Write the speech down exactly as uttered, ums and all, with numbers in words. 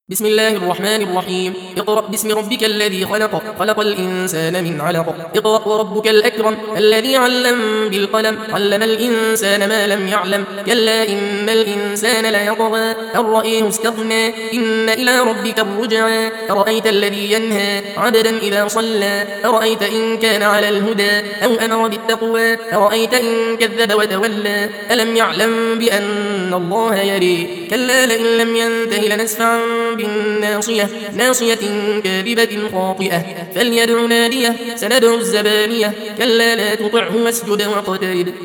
بسم الله الرحمن الرحيم. اقرأ باسم ربك الذي خلق خلق الإنسان من علق. اقرأ وربك الأكرم الذي علم بالقلم علم الإنسان ما لم يعلم كلا إن الإنسان ليطغى أن رآه استغنى إن إلى ربك الرجعى أرأيت الذي ينهى عبدا إذا صلى أرأيت إن كان على الهدى أو أمر بالتقوى أرأيت إن كذب وتولى ألم يعلم بأن الله يري كلا لئن لم ينته لنسفعا بالناصية ناصية كاذبة خاطئة فليدع ناديه سندع الزبانية كلا لا تطعه واسجد واقترب.